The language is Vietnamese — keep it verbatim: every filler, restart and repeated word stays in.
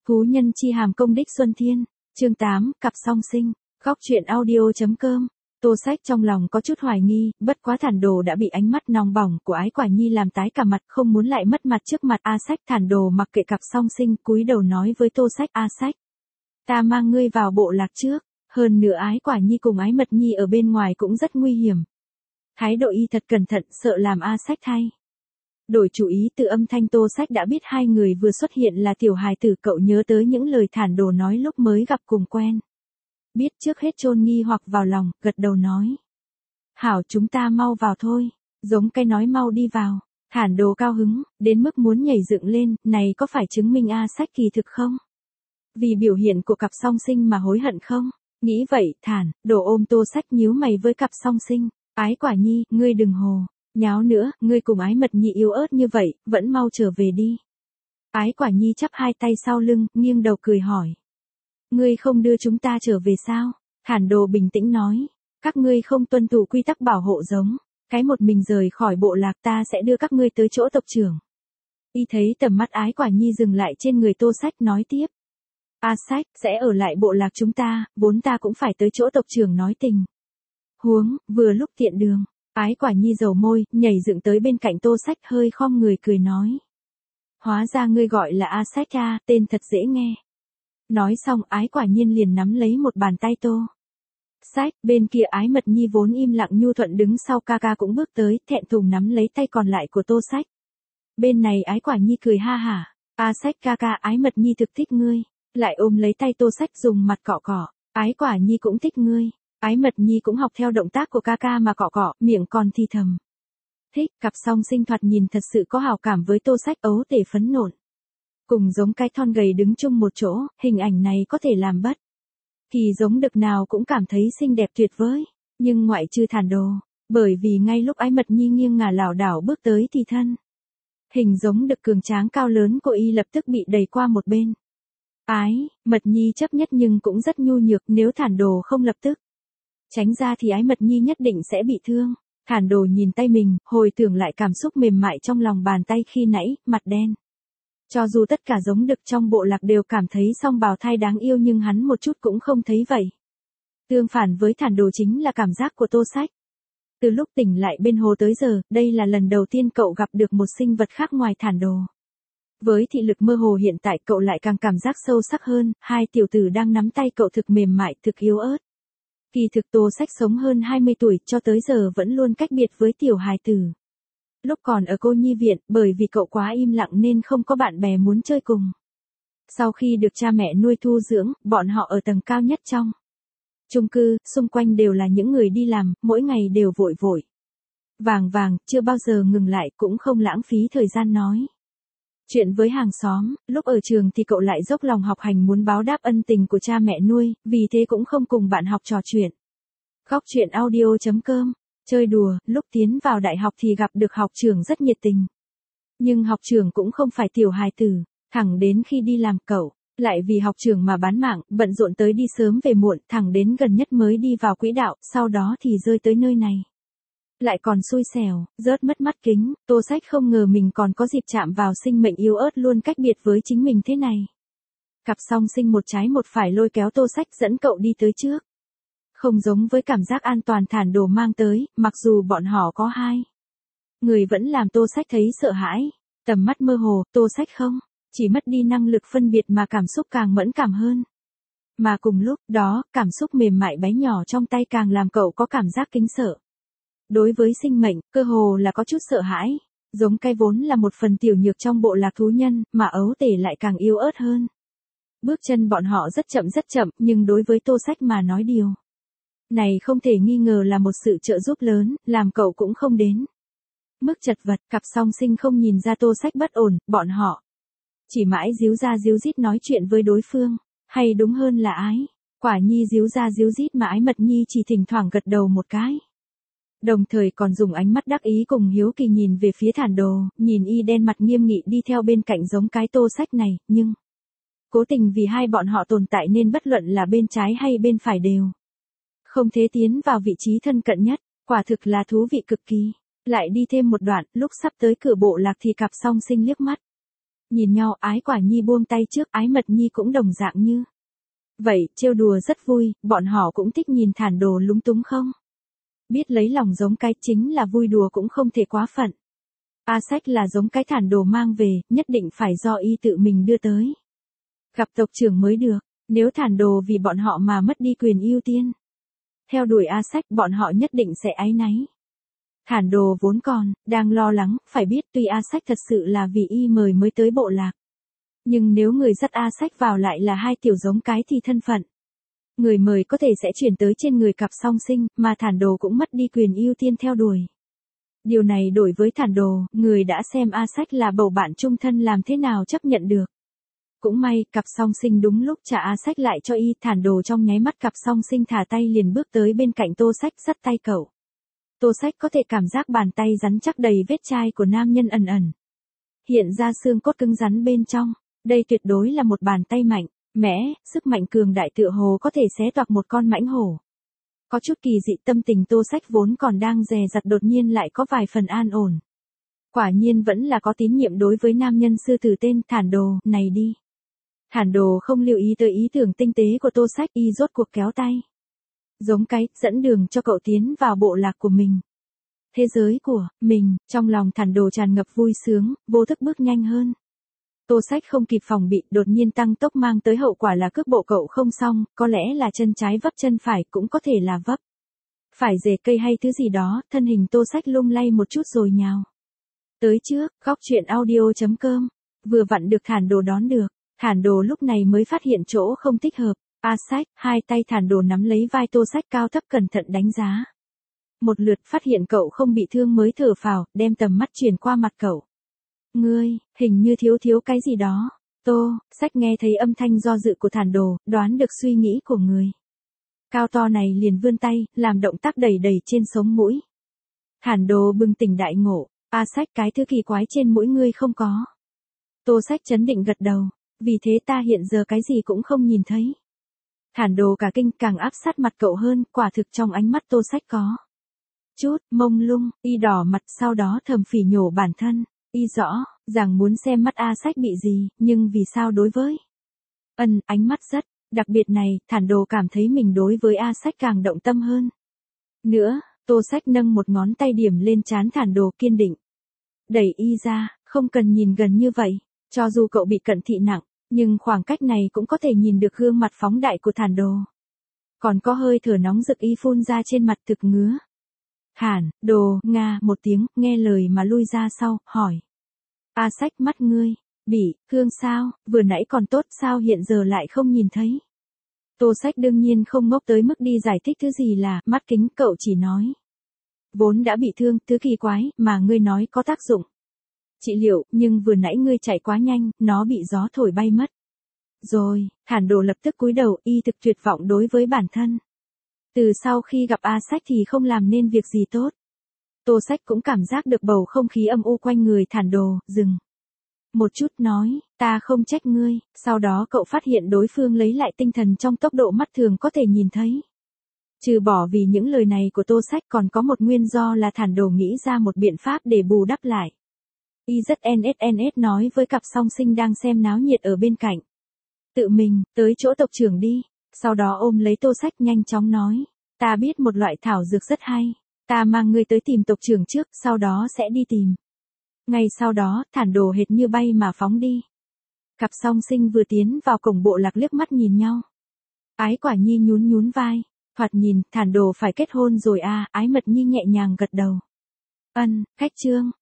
Thú nhân chi hàm công đích Xuân Thiên, chương tám, cặp song sinh, góc truyện audio.com. Tô Sách trong lòng có chút hoài nghi, bất quá Thản Đồ đã bị ánh mắt nóng bỏng của Ái Quả Nhi làm tái cả mặt, không muốn lại mất mặt trước mặt A Sách. Thản Đồ mặc kệ cặp song sinh, cúi đầu nói với Tô Sách: A Sách, ta mang ngươi vào bộ lạc trước, hơn nữa Ái Quả Nhi cùng Ái Mật Nhi ở bên ngoài cũng rất nguy hiểm. Thái độ y thật cẩn thận, sợ làm A Sách thay đổi chủ ý. Từ âm thanh Tô Sách đã biết hai người vừa xuất hiện là tiểu hài tử. Cậu nhớ tới những lời Thản Đồ nói lúc mới gặp cùng quen. Biết trước hết chôn nghi hoặc vào lòng, gật đầu nói: hảo, chúng ta mau vào thôi. Giống cái nói mau đi vào. Thản Đồ cao hứng, đến mức muốn nhảy dựng lên, này có phải chứng minh A Sách kỳ thực không? Vì biểu hiện của cặp song sinh mà hối hận không? Nghĩ vậy, Thản Đồ ôm Tô Sách nhíu mày với cặp song sinh: Ái Quả Nhi, ngươi đừng hồ nháo nữa, ngươi cùng Ái Mật Nhi yếu ớt như vậy, vẫn mau trở về đi. Ái Quả Nhi chắp hai tay sau lưng, nghiêng đầu cười hỏi: ngươi không đưa chúng ta trở về sao? Thản Đồ bình tĩnh nói: các ngươi không tuân thủ quy tắc bảo hộ giống cái một mình rời khỏi bộ lạc, ta sẽ đưa các ngươi tới chỗ tộc trưởng. Y thấy tầm mắt Ái Quả Nhi dừng lại trên người Tô Sách, nói tiếp: A Sách sẽ ở lại bộ lạc chúng ta, vốn ta cũng phải tới chỗ tộc trưởng nói tình huống, vừa lúc tiện đường. Ái Quả Nhi dầu môi, nhảy dựng tới bên cạnh Tô Sách, hơi khom người cười nói: hóa ra ngươi gọi là A Sách a, tên thật dễ nghe. Nói xong Ái Quả Nhiên liền nắm lấy một bàn tay Tô Sách. Bên kia Ái Mật Nhi vốn im lặng nhu thuận đứng sau ca ca cũng bước tới, thẹn thùng nắm lấy tay còn lại của Tô Sách. Bên này Ái Quả Nhi cười ha hả: A Sách ca ca, Ái Mật Nhi thực thích ngươi. Lại ôm lấy tay Tô Sách dùng mặt cọ cọ: Ái Quả Nhi cũng thích ngươi. Ái Mật Nhi cũng học theo động tác của ca ca mà cọ cọ, miệng còn thì thầm thích. Cặp song sinh thoạt nhìn thật sự có hảo cảm với Tô Sách, ấu tể phấn nộn, cùng giống cái thon gầy đứng chung một chỗ, hình ảnh này có thể làm bất kỳ giống đực nào cũng cảm thấy xinh đẹp tuyệt vời. Nhưng ngoại trừ Thản Đồ, bởi vì ngay lúc Ái Mật Nhi nghiêng ngả lảo đảo bước tới thì thân hình giống đực cường tráng cao lớn của y lập tức bị đẩy qua một bên. Ái Mật Nhi chấp nhất nhưng cũng rất nhu nhược, nếu Thản Đồ không lập tức tránh ra thì Ái Mật Nhi nhất định sẽ bị thương. Thản Đồ nhìn tay mình, hồi tưởng lại cảm xúc mềm mại trong lòng bàn tay khi nãy, mặt đen. Cho dù tất cả giống đực trong bộ lạc đều cảm thấy song bào thai đáng yêu nhưng hắn một chút cũng không thấy vậy. Tương phản với Thản Đồ chính là cảm giác của Tô Sách. Từ lúc tỉnh lại bên hồ tới giờ, đây là lần đầu tiên cậu gặp được một sinh vật khác ngoài Thản Đồ. Với thị lực mơ hồ hiện tại, cậu lại càng cảm giác sâu sắc hơn. Hai tiểu tử đang nắm tay cậu thực mềm mại, thực yếu ớt. Kỳ thực Tô Sách sống hơn hai mươi tuổi, cho tới giờ vẫn luôn cách biệt với tiểu hài tử. Lúc còn ở cô nhi viện, bởi vì cậu quá im lặng nên không có bạn bè muốn chơi cùng. Sau khi được cha mẹ nuôi thu dưỡng, bọn họ ở tầng cao nhất trong chung cư, xung quanh đều là những người đi làm, mỗi ngày đều vội vội vàng vàng, chưa bao giờ ngừng lại, cũng không lãng phí thời gian nói chuyện với hàng xóm. Lúc ở trường thì cậu lại dốc lòng học hành muốn báo đáp ân tình của cha mẹ nuôi, vì thế cũng không cùng bạn học trò chuyện. Góc truyện audio.com. Chơi đùa, lúc tiến vào đại học thì gặp được học trưởng rất nhiệt tình. Nhưng học trưởng cũng không phải tiểu hài tử, thẳng đến khi đi làm cậu lại vì học trưởng mà bán mạng, bận rộn tới đi sớm về muộn, thẳng đến gần nhất mới đi vào quỹ đạo, sau đó thì rơi tới nơi này. Lại còn xui xẻo, rớt mất mắt kính. Tô Sách không ngờ mình còn có dịp chạm vào sinh mệnh yếu ớt luôn cách biệt với chính mình thế này. Cặp song sinh một trái một phải lôi kéo Tô Sách dẫn cậu đi tới trước. Không giống với cảm giác an toàn Thản Đồ mang tới, mặc dù bọn họ có hai người vẫn làm Tô Sách thấy sợ hãi. Tầm mắt mơ hồ, Tô Sách không chỉ mất đi năng lực phân biệt mà cảm xúc càng mẫn cảm hơn. Mà cùng lúc đó, cảm xúc mềm mại bé nhỏ trong tay càng làm cậu có cảm giác kính sợ. Đối với sinh mệnh, cơ hồ là có chút sợ hãi. Giống cái vốn là một phần tiểu nhược trong bộ lạc thú nhân, mà ấu tể lại càng yếu ớt hơn. Bước chân bọn họ rất chậm rất chậm, nhưng đối với Tô Sách mà nói điều này không thể nghi ngờ là một sự trợ giúp lớn, làm cậu cũng không đến mức chật vật. Cặp song sinh không nhìn ra Tô Sách bất ổn, bọn họ chỉ mãi díu ra díu dít nói chuyện với đối phương, hay đúng hơn là Ái Quả Nhi díu ra díu dít mà Ái Mật Nhi chỉ thỉnh thoảng gật đầu một cái. Đồng thời còn dùng ánh mắt đắc ý cùng hiếu kỳ nhìn về phía Thản Đồ, nhìn y đen mặt nghiêm nghị đi theo bên cạnh giống cái Tô Sách này, nhưng cố tình vì hai bọn họ tồn tại nên bất luận là bên trái hay bên phải đều không thể tiến vào vị trí thân cận nhất. Quả thực là thú vị cực kỳ. Lại đi thêm một đoạn, lúc sắp tới cửa bộ lạc thì cặp song sinh liếc mắt Nhìn nhau, Ái Quả Nhi buông tay trước, Ái Mật Nhi cũng đồng dạng như vậy, trêu đùa rất vui, bọn họ cũng thích nhìn Thản Đồ lúng túng không? Biết lấy lòng giống cái chính là vui đùa cũng không thể quá phận. A Sách là giống cái Thản Đồ mang về, nhất định phải do y tự mình đưa tới. Gặp tộc trưởng mới được, nếu Thản Đồ vì bọn họ mà mất đi quyền ưu tiên. Theo đuổi A Sách bọn họ nhất định sẽ áy náy. Thản Đồ vốn còn, đang lo lắng, phải biết tuy A Sách thật sự là vì y mời mới tới bộ lạc. Nhưng nếu người dắt A Sách vào lại là hai tiểu giống cái thì thân phận. Người mời có thể sẽ chuyển tới trên người cặp song sinh, mà Thản Đồ cũng mất đi quyền ưu tiên theo đuổi. Điều này đổi với Thản Đồ, người đã xem A Sách là bầu bạn chung thân làm thế nào chấp nhận được. Cũng may, cặp song sinh đúng lúc trả A Sách lại cho y, Thản Đồ trong nháy mắt cặp song sinh thả tay liền bước tới bên cạnh Tô Sách dắt tay cậu. Tô Sách có thể cảm giác bàn tay rắn chắc đầy vết chai của nam nhân ẩn ẩn. Hiện ra xương cốt cứng rắn bên trong, đây tuyệt đối là một bàn tay mạnh, mẽ, sức mạnh cường đại tựa hồ có thể xé toạc một con mãnh hổ. Có chút kỳ dị tâm tình Tô Sách vốn còn đang dè dặt đột nhiên lại có vài phần an ổn. Quả nhiên vẫn là có tín nhiệm đối với nam nhân sư tử tên Thản Đồ, này đi. Thản Đồ không lưu ý tới ý tưởng tinh tế của Tô Sách, y rốt cuộc kéo tay. Giống cái, dẫn đường cho cậu tiến vào bộ lạc của mình. Thế giới của mình, trong lòng Thản Đồ tràn ngập vui sướng, vô thức bước nhanh hơn. Tô Sách không kịp phòng bị, đột nhiên tăng tốc mang tới hậu quả là cước bộ cậu không xong, có lẽ là chân trái vấp chân phải, cũng có thể là vấp phải rễ cây hay thứ gì đó, thân hình Tô Sách lung lay một chút rồi nhào tới trước, góc truyện audio chấm com, vừa vặn được Thản Đồ đón được. Thản Đồ lúc này mới phát hiện chỗ không thích hợp. A Sách, hai tay Thản Đồ nắm lấy vai Tô Sách cao thấp cẩn thận đánh giá. Một lượt phát hiện cậu không bị thương mới thở phào, đem tầm mắt chuyển qua mặt cậu. Ngươi, hình như thiếu thiếu cái gì đó. Tô, Sách nghe thấy âm thanh do dự của Thản Đồ, đoán được suy nghĩ của người cao to này liền vươn tay, làm động tác đẩy đẩy trên sống mũi. Thản Đồ bừng tỉnh đại ngộ, A Sách cái thứ kỳ quái trên mũi ngươi không có. Tô Sách chấn định gật đầu, vì thế ta hiện giờ cái gì cũng không nhìn thấy. Thản Đồ cả kinh càng áp sát mặt cậu hơn, quả thực trong ánh mắt Tô Sách có chút mông lung, y đỏ mặt sau đó thầm phỉ nhổ bản thân, y rõ rằng muốn xem mắt A Sách bị gì, nhưng vì sao đối với ân ánh mắt rất đặc biệt này, Thản Đồ cảm thấy mình đối với A Sách càng động tâm hơn. Nữa, Tô Sách nâng một ngón tay điểm lên trán Thản Đồ kiên định. Đẩy y ra, không cần nhìn gần như vậy, cho dù cậu bị cận thị nặng, nhưng khoảng cách này cũng có thể nhìn được gương mặt phóng đại của Thản Đồ. Còn có hơi thở nóng rực y phun ra trên mặt thực ngứa. Thản Đồ, nga một tiếng, nghe lời mà lui ra sau, hỏi. A Sách mắt ngươi, bị, thương sao, vừa nãy còn tốt sao hiện giờ lại không nhìn thấy. Tô Sách đương nhiên không ngốc tới mức đi giải thích thứ gì là, mắt kính cậu chỉ nói. Vốn đã bị thương, thứ kỳ quái, mà ngươi nói có tác dụng. Trị liệu, nhưng vừa nãy ngươi chạy quá nhanh, nó bị gió thổi bay mất. Rồi, Thản Đồ lập tức cúi đầu, y thực tuyệt vọng đối với bản thân. Từ sau khi gặp A Sách thì không làm nên việc gì tốt. Tô Sách cũng cảm giác được bầu không khí âm u quanh người Thản Đồ, dừng một chút nói, ta không trách ngươi, sau đó cậu phát hiện đối phương lấy lại tinh thần trong tốc độ mắt thường có thể nhìn thấy. Trừ bỏ vì những lời này của Tô Sách còn có một nguyên do là Thản Đồ nghĩ ra một biện pháp để bù đắp lại. Y rất en ét en ét nói với cặp song sinh đang xem náo nhiệt ở bên cạnh. Tự mình, tới chỗ tộc trưởng đi, sau đó ôm lấy Tô Sách nhanh chóng nói, ta biết một loại thảo dược rất hay, ta mang ngươi tới tìm tộc trưởng trước, sau đó sẽ đi tìm. Ngay sau đó, Thản Đồ hệt như bay mà phóng đi. Cặp song sinh vừa tiến vào cổng bộ lạc liếc mắt nhìn nhau. Ái Quả Nhi nhún nhún vai, thoạt nhìn, Thản Đồ phải kết hôn rồi à, Ái Mật Nhi nhẹ nhàng gật đầu. Ân, khách trương,